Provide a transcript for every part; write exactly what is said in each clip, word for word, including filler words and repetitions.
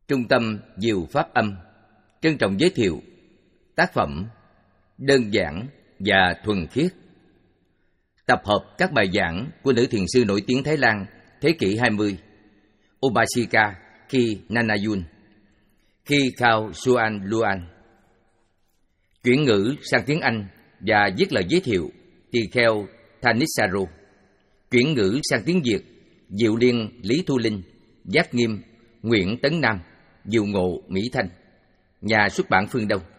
Trung tâm Diệu Pháp Âm trân trọng giới thiệu tác phẩm Đơn giản và thuần khiết, tập hợp các bài giảng của nữ thiền sư nổi tiếng Thái Lan thế kỷ hai mươi, Upasika Khi Nanayun, Khi Khao Suan Luan. Chuyển ngữ sang tiếng Anh và viết lời giới thiệu Tỳ Kheo Thanissaro. Chuyển ngữ sang tiếng Việt Diệu Liên Lý Thu Linh, Giác Nghiêm Nguyễn Tấn Nam, Diệu Ngộ Mỹ Thanh. Nhà xuất bản Phương Đông.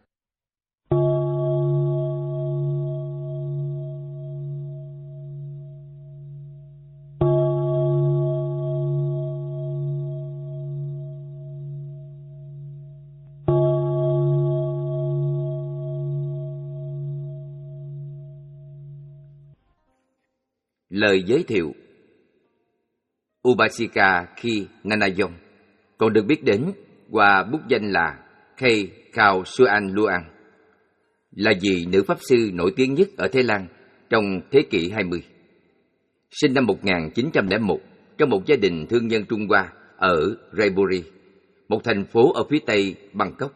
Lời giới thiệu. Upasika Khi Nanayon còn được biết đến qua bút danh là Khi Khao Suan Luan, là vị nữ pháp sư nổi tiếng nhất ở Thái Lan trong thế kỷ hai mươi. Sinh năm một nghìn chín trăm lẻ một trong một gia đình thương nhân Trung Hoa ở Raipuri, một thành phố ở phía tây Bangkok.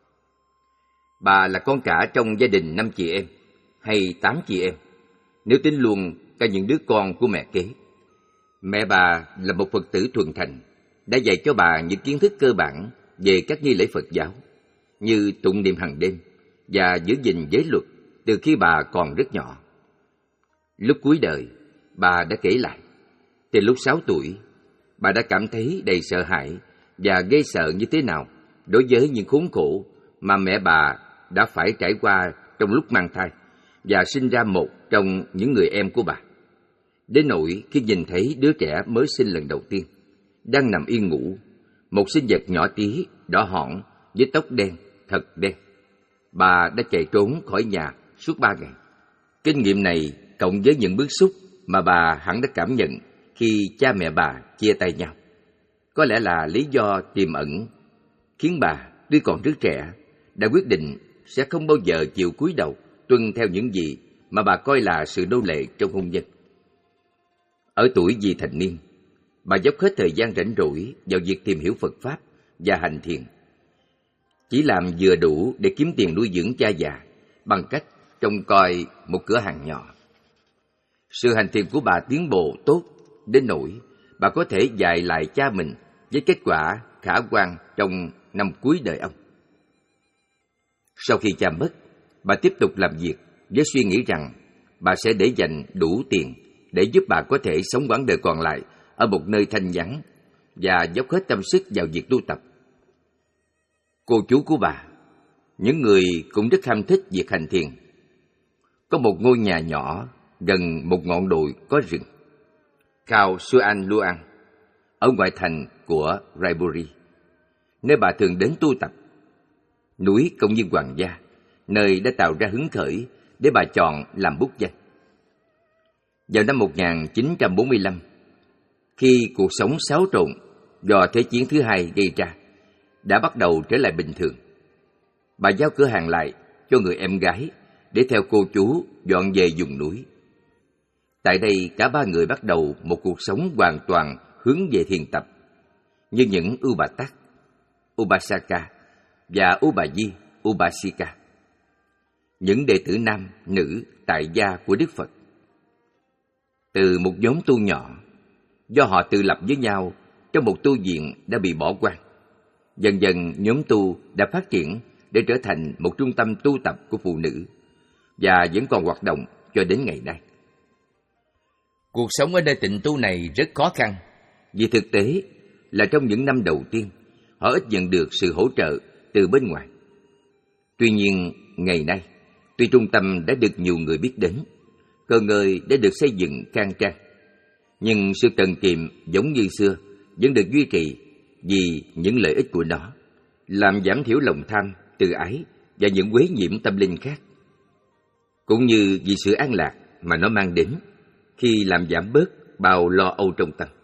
Bà là con cả trong gia đình năm chị em hay tám chị em, nếu tính luôn cả những đứa con của mẹ kế. Mẹ bà là một Phật tử thuần thành, đã dạy cho bà những kiến thức cơ bản về các nghi lễ Phật giáo, như tụng niệm hàng đêm và giữ gìn giới luật từ khi bà còn rất nhỏ. Lúc cuối đời, bà đã kể lại, từ lúc sáu tuổi, bà đã cảm thấy đầy sợ hãi và ghê sợ như thế nào đối với những khốn khổ mà mẹ bà đã phải trải qua trong lúc mang thai và sinh ra một trong những người em của bà. Đến nỗi khi nhìn thấy đứa trẻ mới sinh lần đầu tiên đang nằm yên ngủ, một sinh vật nhỏ tí, đỏ hỏn với tóc đen, thật đen, bà đã chạy trốn khỏi nhà suốt ba ngày. Kinh nghiệm này cộng với những bức xúc mà bà hẳn đã cảm nhận khi cha mẹ bà chia tay nhau, có lẽ là lý do tiềm ẩn khiến bà, tuy còn rất trẻ, đã quyết định sẽ không bao giờ chịu cúi đầu tuân theo những gì mà bà coi là sự nô lệ trong hôn nhân. Ở tuổi vị thành niên, bà dốc hết thời gian rảnh rỗi vào việc tìm hiểu Phật Pháp và hành thiền, chỉ làm vừa đủ để kiếm tiền nuôi dưỡng cha già bằng cách trông coi một cửa hàng nhỏ. Sự hành thiền của bà tiến bộ tốt đến nỗi bà có thể dạy lại cha mình với kết quả khả quan trong năm cuối đời ông. Sau khi cha mất, bà tiếp tục làm việc với suy nghĩ rằng bà sẽ để dành đủ tiền để giúp bà có thể sống quãng đời còn lại ở một nơi thanh vắng và dốc hết tâm sức vào việc tu tập. Cô chú của bà, những người cũng rất ham thích việc hành thiền, có một ngôi nhà nhỏ gần một ngọn đồi có rừng, Khao Suan Luan, ở ngoại thành của Raipuri, nơi bà thường đến tu tập. Núi Công viên Hoàng gia, nơi đã tạo ra hứng khởi để bà chọn làm bút danh. Vào năm một nghìn chín trăm bốn mươi lăm, khi cuộc sống xáo trộn do Thế chiến thứ hai gây ra đã bắt đầu trở lại bình thường, bà giao cửa hàng lại cho người em gái để theo cô chú dọn về vùng núi. Tại đây, cả ba người bắt đầu một cuộc sống hoàn toàn hướng về thiền tập, như những Upatak, Upasaka và Ubayi, Upasika, những đệ tử nam, nữ tại gia của Đức Phật. Từ một nhóm tu nhỏ, do họ tự lập với nhau trong một tu viện đã bị bỏ hoang, dần dần nhóm tu đã phát triển để trở thành một trung tâm tu tập của phụ nữ và vẫn còn hoạt động cho đến ngày nay. Cuộc sống ở nơi tịnh tu này rất khó khăn, vì thực tế là trong những năm đầu tiên, họ ít nhận được sự hỗ trợ từ bên ngoài. Tuy nhiên, ngày nay, tuy trung tâm đã được nhiều người biết đến, cơ ngơi đã được xây dựng khang trang, nhưng sự cần kiệm giống như xưa vẫn được duy trì vì những lợi ích của nó, làm giảm thiểu lòng tham, tự ái và những quấy nhiễm tâm linh khác, cũng như vì sự an lạc mà nó mang đến khi làm giảm bớt bao lo âu trong tâm.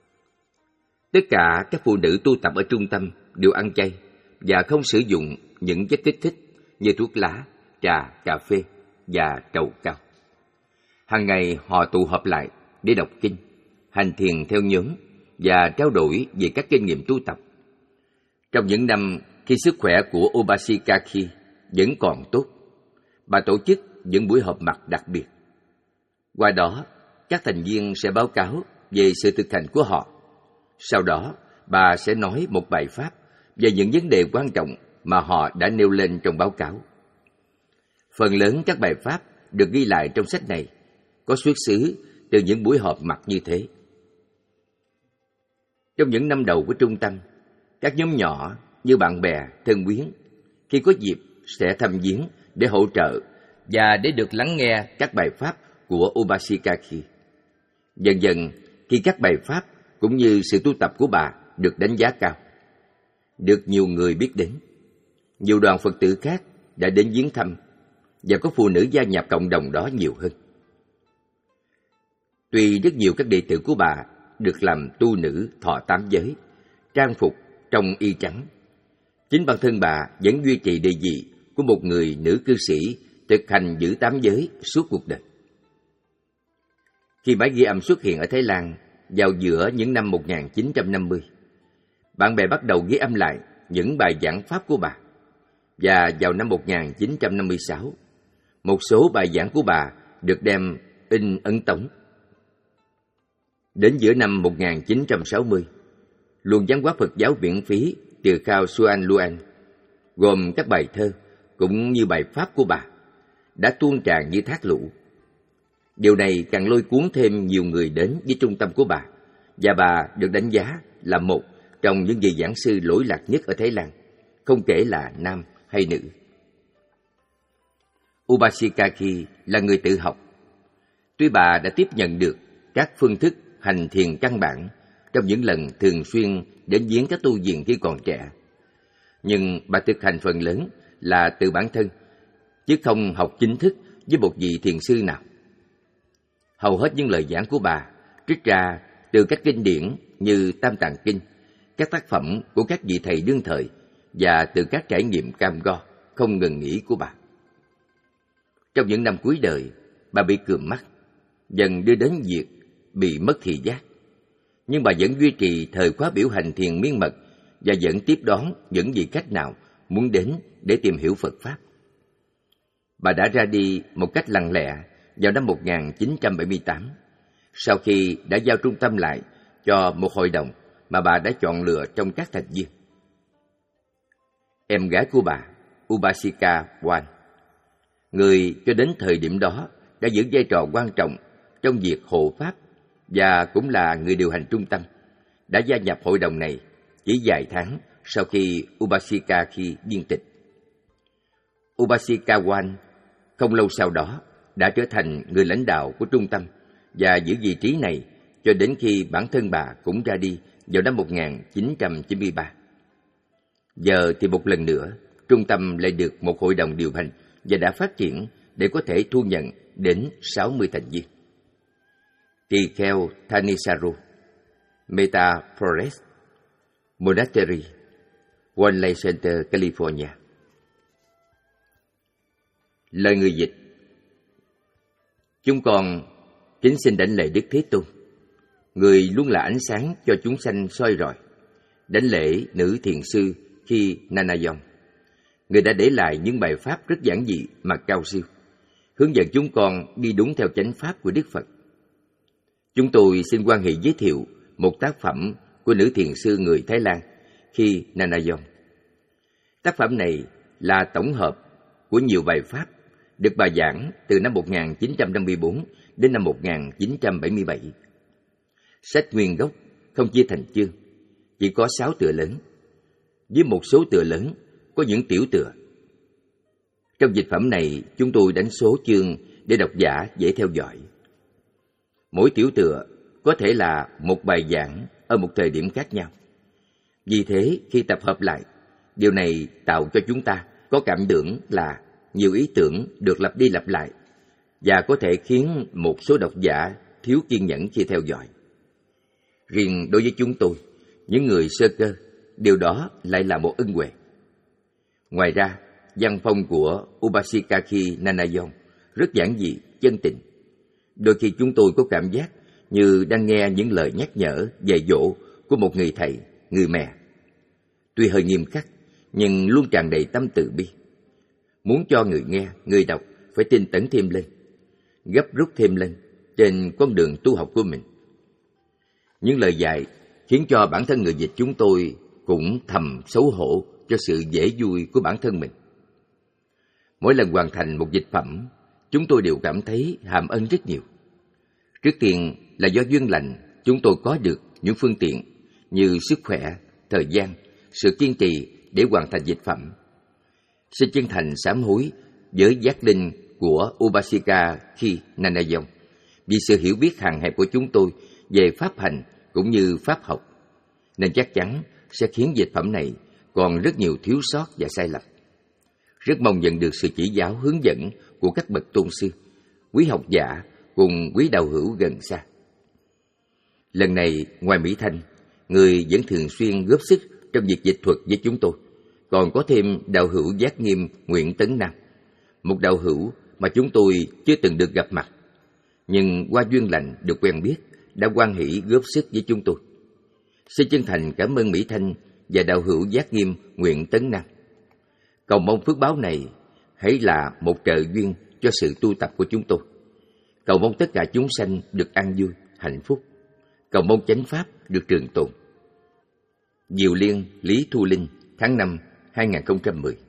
Tất cả các phụ nữ tu tập ở trung tâm đều ăn chay và không sử dụng những chất kích thích như thuốc lá, trà, cà phê và trầu cao. Hàng ngày họ tụ họp lại để đọc kinh, hành thiền theo nhóm và trao đổi về các kinh nghiệm tu tập. Trong những năm khi sức khỏe của Obashikaki vẫn còn tốt, bà tổ chức những buổi họp mặt đặc biệt. Qua đó, các thành viên sẽ báo cáo về sự thực hành của họ. Sau đó, bà sẽ nói một bài pháp về những vấn đề quan trọng mà họ đã nêu lên trong báo cáo. Phần lớn các bài pháp được ghi lại trong sách này có xuất xứ từ những buổi họp mặt như thế. Trong những năm đầu của trung tâm, các nhóm nhỏ như bạn bè, thân quyến, khi có dịp sẽ thăm viếng để hỗ trợ và để được lắng nghe các bài pháp của Obashikaki. Dần dần, khi các bài pháp cũng như sự tu tập của bà được đánh giá cao, được nhiều người biết đến, nhiều đoàn Phật tử khác đã đến viếng thăm và có phụ nữ gia nhập cộng đồng đó nhiều hơn. Tuy rất nhiều các đệ tử của bà được làm tu nữ thọ tám giới, trang phục trong y trắng, chính bản thân bà vẫn duy trì địa vị của một người nữ cư sĩ thực hành giữ tám giới suốt cuộc đời. Khi máy ghi âm xuất hiện ở Thái Lan vào giữa những năm một nghìn chín trăm năm mươi, bạn bè bắt đầu ghi âm lại những bài giảng pháp của bà. Và vào năm một nghìn chín trăm năm mươi sáu, một số bài giảng của bà được đem in ấn tống. Đến giữa năm một nghìn chín trăm sáu mươi, luồng văn hóa Phật giáo miễn phí từ Khao Suan Luang, gồm các bài thơ cũng như bài pháp của bà, đã tuôn tràn như thác lũ. Điều này càng lôi cuốn thêm nhiều người đến với trung tâm của bà, và bà được đánh giá là một trong những vị giảng sư lỗi lạc nhất ở Thái Lan, không kể là nam hay nữ. Obashikaki là người tự học. Tuy bà đã tiếp nhận được các phương thức hành thiền căn bản trong những lần thường xuyên đến viếng các tu viện khi còn trẻ, nhưng bà thực hành phần lớn là từ bản thân, chứ không học chính thức với một vị thiền sư nào. Hầu hết những lời giảng của bà trích ra từ các kinh điển như Tam Tạng Kinh, các tác phẩm của các vị thầy đương thời và từ các trải nghiệm cam go không ngừng nghỉ của bà. Trong những năm cuối đời, bà bị cườm mắt, dần đưa đến việc bị mất thị giác. Nhưng bà vẫn duy trì thời khóa biểu hành thiền miên mật và vẫn tiếp đón những vị khách nào muốn đến để tìm hiểu Phật Pháp. Bà đã ra đi một cách lặng lẽ vào năm một nghìn chín trăm bảy mươi tám, sau khi đã giao trung tâm lại cho một hội đồng mà bà đã chọn lựa trong các thành viên. Em gái của bà, Ubasika Wan, người cho đến thời điểm đó đã giữ vai trò quan trọng trong việc hộ pháp và cũng là người điều hành trung tâm, đã gia nhập hội đồng này chỉ vài tháng sau khi Ubasika khi viên tịch. Ubasika Wan không lâu sau đó đã trở thành người lãnh đạo của trung tâm và giữ vị trí này cho đến khi bản thân bà cũng ra đi vào năm một nghìn chín trăm chín mươi ba. Giờ thì một lần nữa, trung tâm lại được một hội đồng điều hành và đã phát triển để có thể thu nhận đến sáu mươi thành viên. Tỳ kheo Thanissaro, Meta Forest Monastery, One Lake Center, California. Lời người dịch: Chúng con kính xin đảnh lễ Đức Thế Tôn, người luôn là ánh sáng cho chúng sanh soi rọi. Đảnh lễ nữ thiền sư Khi Nanayong, người đã để lại những bài pháp rất giản dị mà cao siêu, hướng dẫn chúng con đi đúng theo chánh pháp của Đức Phật. Chúng tôi xin hoan hỷ giới thiệu một tác phẩm của nữ thiền sư người Thái Lan Khi Nanayong. Tác phẩm này là tổng hợp của nhiều bài pháp được bà giảng từ năm một nghìn chín trăm năm mươi tư đến năm một nghìn chín trăm bảy mươi bảy. Sách nguyên gốc không chia thành chương, chỉ có sáu tựa lớn. Với một số tựa lớn có những tiểu tựa. Trong dịch phẩm này, chúng tôi đánh số chương để độc giả dễ theo dõi. Mỗi tiểu tựa có thể là một bài giảng ở một thời điểm khác nhau. Vì thế, khi tập hợp lại, điều này tạo cho chúng ta có cảm tưởng là nhiều ý tưởng được lặp đi lặp lại và có thể khiến một số độc giả thiếu kiên nhẫn khi theo dõi. Riêng đối với chúng tôi, những người sơ cơ, điều đó lại là một ân huệ. Ngoài ra, văn phong của Ubashikaki Nanayong rất giản dị, chân tình. Đôi khi chúng tôi có cảm giác như đang nghe những lời nhắc nhở, dạy dỗ của một người thầy, người mẹ. Tuy hơi nghiêm khắc, nhưng luôn tràn đầy tâm từ bi. Muốn cho người nghe, người đọc phải tinh tấn thêm lên, gấp rút thêm lên trên con đường tu học của mình. Những lời dạy khiến cho bản thân người dịch chúng tôi cũng thầm xấu hổ cho sự dễ vui của bản thân mình. Mỗi lần hoàn thành một dịch phẩm, chúng tôi đều cảm thấy hàm ơn rất nhiều. Trước tiên là do duyên lành chúng tôi có được những phương tiện như sức khỏe, thời gian, sự kiên trì để hoàn thành dịch phẩm. Xin chân thành sám hối với giác linh của Upasika Khi Nanayong vì sự hiểu biết hạn hẹp của chúng tôi về pháp hành cũng như pháp học, nên chắc chắn sẽ khiến dịch phẩm này còn rất nhiều thiếu sót và sai lầm. Rất mong nhận được sự chỉ giáo hướng dẫn của các bậc tôn sư, quý học giả cùng quý đạo hữu gần xa. Lần này, ngoài Mỹ Thanh, người vẫn thường xuyên góp sức trong việc dịch thuật với chúng tôi, còn có thêm đạo hữu Giác Nghiêm Nguyễn Tấn Nam, một đạo hữu mà chúng tôi chưa từng được gặp mặt, nhưng qua duyên lành được quen biết đã hoan hỷ góp sức với chúng tôi. Xin chân thành cảm ơn Mỹ Thanh và đạo hữu Giác Nghiêm Nguyễn Tấn Nam. Cầu mong phước báo này hãy là một trợ duyên cho sự tu tập của chúng tôi. Cầu mong tất cả chúng sanh được an vui, hạnh phúc. Cầu mong chánh pháp được trường tồn. Diệu Liên, Lý Thu Linh, tháng năm hai nghìn không trăm mười.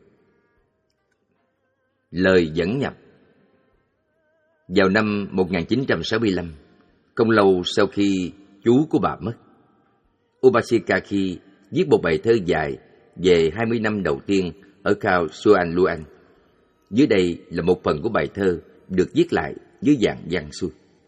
Lời dẫn nhập. Vào năm một nghìn chín trăm sáu mươi lăm, không lâu sau khi chú của bà mất, Upasika Khi viết một bài thơ dài về hai mươi năm đầu tiên ở Khao Suan Luang. Dưới đây là một phần của bài thơ được viết lại dưới dạng văn xuôi.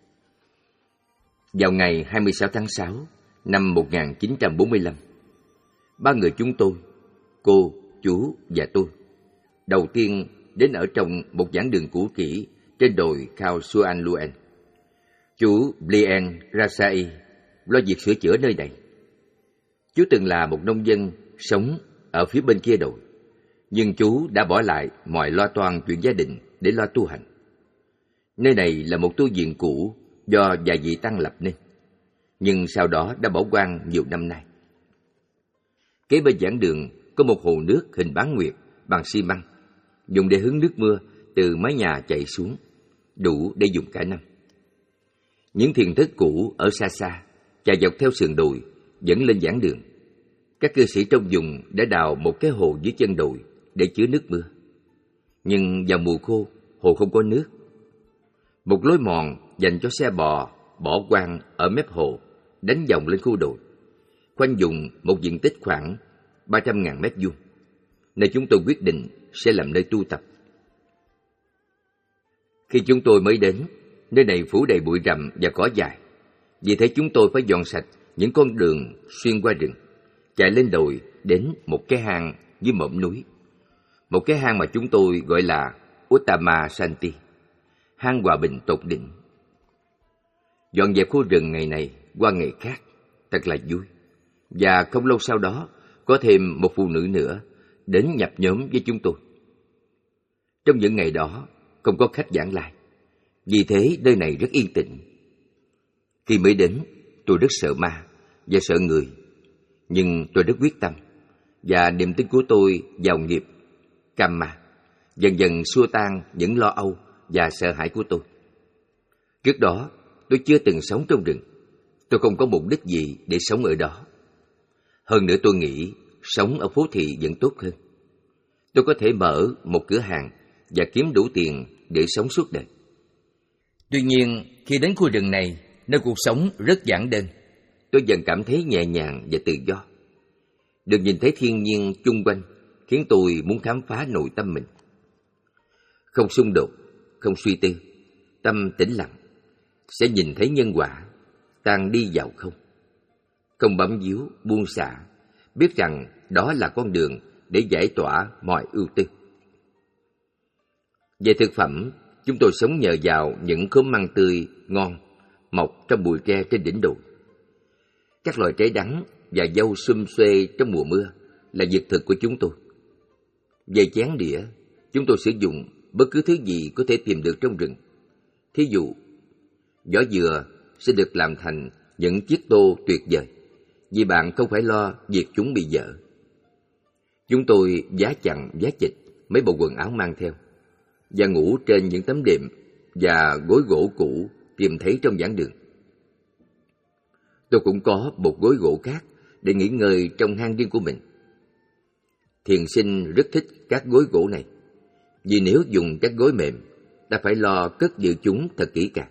Vào ngày hai mươi sáu tháng sáu năm một nghìn chín trăm bốn mươi lăm, ba người chúng tôi, cô, chú và tôi, đầu tiên đến ở trong một giảng đường cũ kỹ trên đồi Khao Suan Luang. Chú Blien Rasai lo việc sửa chữa nơi này. Chú từng là một nông dân sống ở phía bên kia đồi, nhưng chú đã bỏ lại mọi lo toan chuyện gia đình để lo tu hành. Nơi này là một tu viện cũ do vài vị tăng lập nên, nhưng sau đó đã bỏ hoang nhiều năm nay. Kế bên giảng đường có một hồ nước hình bán nguyệt bằng xi măng, dùng để hứng nước mưa từ mái nhà chảy xuống, đủ để dùng cả năm. Những thiền thất cũ ở xa xa, chạy dọc theo sườn đồi dẫn lên giảng đường. Các cư sĩ trong vùng đã đào một cái hồ dưới chân đồi để chứa nước mưa. Nhưng vào mùa khô, hồ không có nước. Một lối mòn dành cho xe bò bỏ hoang ở mép hồ đánh vòng lên khu đồi, khoanh vùng một diện tích khoảng ba trăm nghìn mét vuông, nơi chúng tôi quyết định sẽ làm nơi tu tập. Khi chúng tôi mới đến, nơi này phủ đầy bụi rậm và cỏ dài. Vì thế chúng tôi phải dọn sạch những con đường xuyên qua rừng, chạy lên đồi đến một cái hang dưới mỏm núi. Một cái hang mà chúng tôi gọi là Uttama Santi, hang hòa bình tột đỉnh. Dọn dẹp khu rừng ngày này qua ngày khác, thật là vui. Và không lâu sau đó, có thêm một phụ nữ nữa đến nhập nhóm với chúng tôi. Trong những ngày đó, không có khách vãng lai, vì thế nơi này rất yên tĩnh. Khi mới đến, tôi rất sợ ma và sợ người, nhưng tôi rất quyết tâm, và niềm tin của tôi vào nghiệp Kamma dần dần xua tan những lo âu và sợ hãi của tôi. Trước đó, tôi chưa từng sống trong rừng. Tôi không có mục đích gì để sống ở đó. Hơn nữa tôi nghĩ sống ở phố thị vẫn tốt hơn. Tôi có thể mở một cửa hàng và kiếm đủ tiền để sống suốt đời. Tuy nhiên, khi đến khu rừng này, nơi cuộc sống rất giản đơn, tôi dần cảm thấy nhẹ nhàng và tự do. Được nhìn thấy thiên nhiên chung quanh khiến tôi muốn khám phá nội tâm mình. Không xung đột, không suy tư, tâm tĩnh lặng, sẽ nhìn thấy nhân quả, tan đi vào không. Không bám víu, buông xả, biết rằng đó là con đường để giải tỏa mọi ưu tư. Về thực phẩm, chúng tôi sống nhờ vào những khóm măng tươi, ngon, mọc trong bụi tre trên đỉnh đồi. Các loài trái đắng và dâu sum xuê trong mùa mưa là vật thực của chúng tôi. Về chén đĩa, chúng tôi sử dụng bất cứ thứ gì có thể tìm được trong rừng. Thí dụ, vỏ dừa sẽ được làm thành những chiếc tô tuyệt vời, vì bạn không phải lo việc chúng bị dở. Chúng tôi vá chằng vá chịch mấy bộ quần áo mang theo và ngủ trên những tấm đệm và gối gỗ cũ tìm thấy trong giảng đường. Tôi cũng có một gối gỗ khác để nghỉ ngơi trong hang riêng của mình. Thiền sinh rất thích các gối gỗ này, vì nếu dùng các gối mềm, ta phải lo cất giữ chúng thật kỹ càng.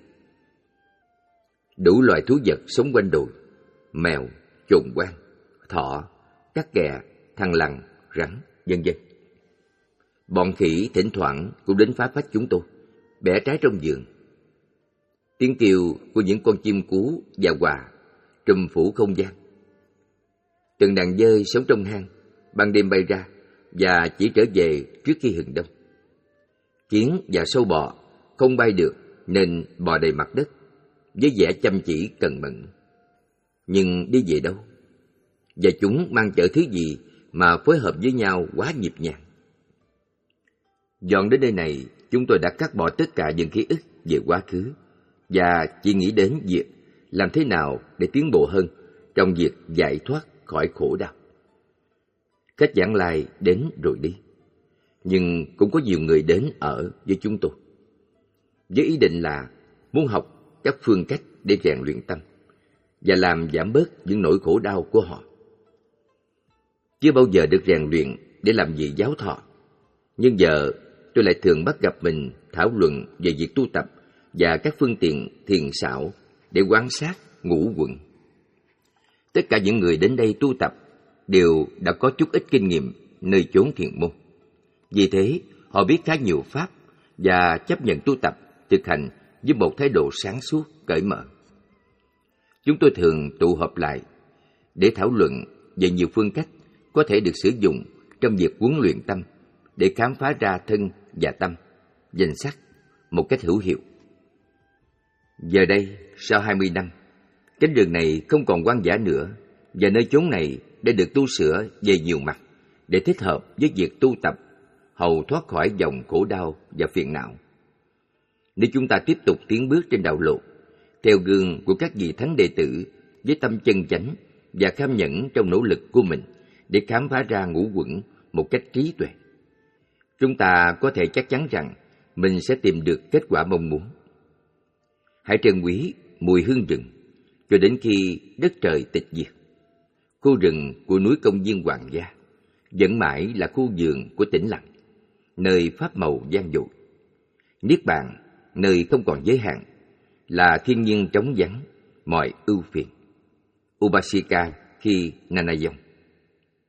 Đủ loài thú vật sống quanh đồi, mèo, chồn quan, thỏ, các kè, thằn lằn, rắn, vân vân. Bọn khỉ thỉnh thoảng cũng đến phá phách chúng tôi, bẻ trái trong vườn. Tiếng kêu của những con chim cú và quà trùm phủ không gian. Từng đàn dơi sống trong hang, ban đêm bay ra và chỉ trở về trước khi hừng đông. Kiến và sâu bọ không bay được nên bò đầy mặt đất, với vẻ chăm chỉ cần mẫn. Nhưng đi về đâu? Và chúng mang chở thứ gì mà phối hợp với nhau quá nhịp nhàng? Dọn đến nơi này, chúng tôi đã cắt bỏ tất cả những ký ức về quá khứ và chỉ nghĩ đến việc làm thế nào để tiến bộ hơn trong việc giải thoát khỏi khổ đau. Khách vãng lai đến rồi đi, nhưng cũng có nhiều người đến ở với chúng tôi với ý định là muốn học các phương cách để rèn luyện tâm và làm giảm bớt những nỗi khổ đau của họ. Chưa bao giờ được rèn luyện để làm gì giáo thọ, nhưng giờ tôi lại thường bắt gặp mình thảo luận về việc tu tập và các phương tiện thiền xảo để quan sát ngũ quẩn. Tất cả những người đến đây tu tập đều đã có chút ít kinh nghiệm nơi chốn thiền môn. Vì thế, họ biết khá nhiều pháp và chấp nhận tu tập, thực hành với một thái độ sáng suốt, cởi mở. Chúng tôi thường tụ họp lại để thảo luận về nhiều phương cách có thể được sử dụng trong việc huấn luyện tâm để khám phá ra thân và tâm, danh sắc một cách hữu hiệu. Giờ đây, sau hai mươi năm, cánh rừng này không còn hoang dã nữa và nơi chốn này đã được tu sửa về nhiều mặt để thích hợp với việc tu tập hầu thoát khỏi dòng khổ đau và phiền não. Nếu chúng ta tiếp tục tiến bước trên đạo lộ, theo gương của các vị thánh đệ tử với tâm chân chánh và kham nhẫn trong nỗ lực của mình để khám phá ra ngũ quẩn một cách trí tuệ, chúng ta có thể chắc chắn rằng mình sẽ tìm được kết quả mong muốn. Hãy trân quý mùi hương rừng cho đến khi đất trời tịch diệt. Khu rừng của núi Công Viên Hoàng Gia vẫn mãi là khu vườn của tĩnh lặng, nơi pháp màu vang dội. Niết bàn, nơi không còn giới hạn, là thiên nhiên trống vắng mọi ưu phiền. Upasika khi Nanayong.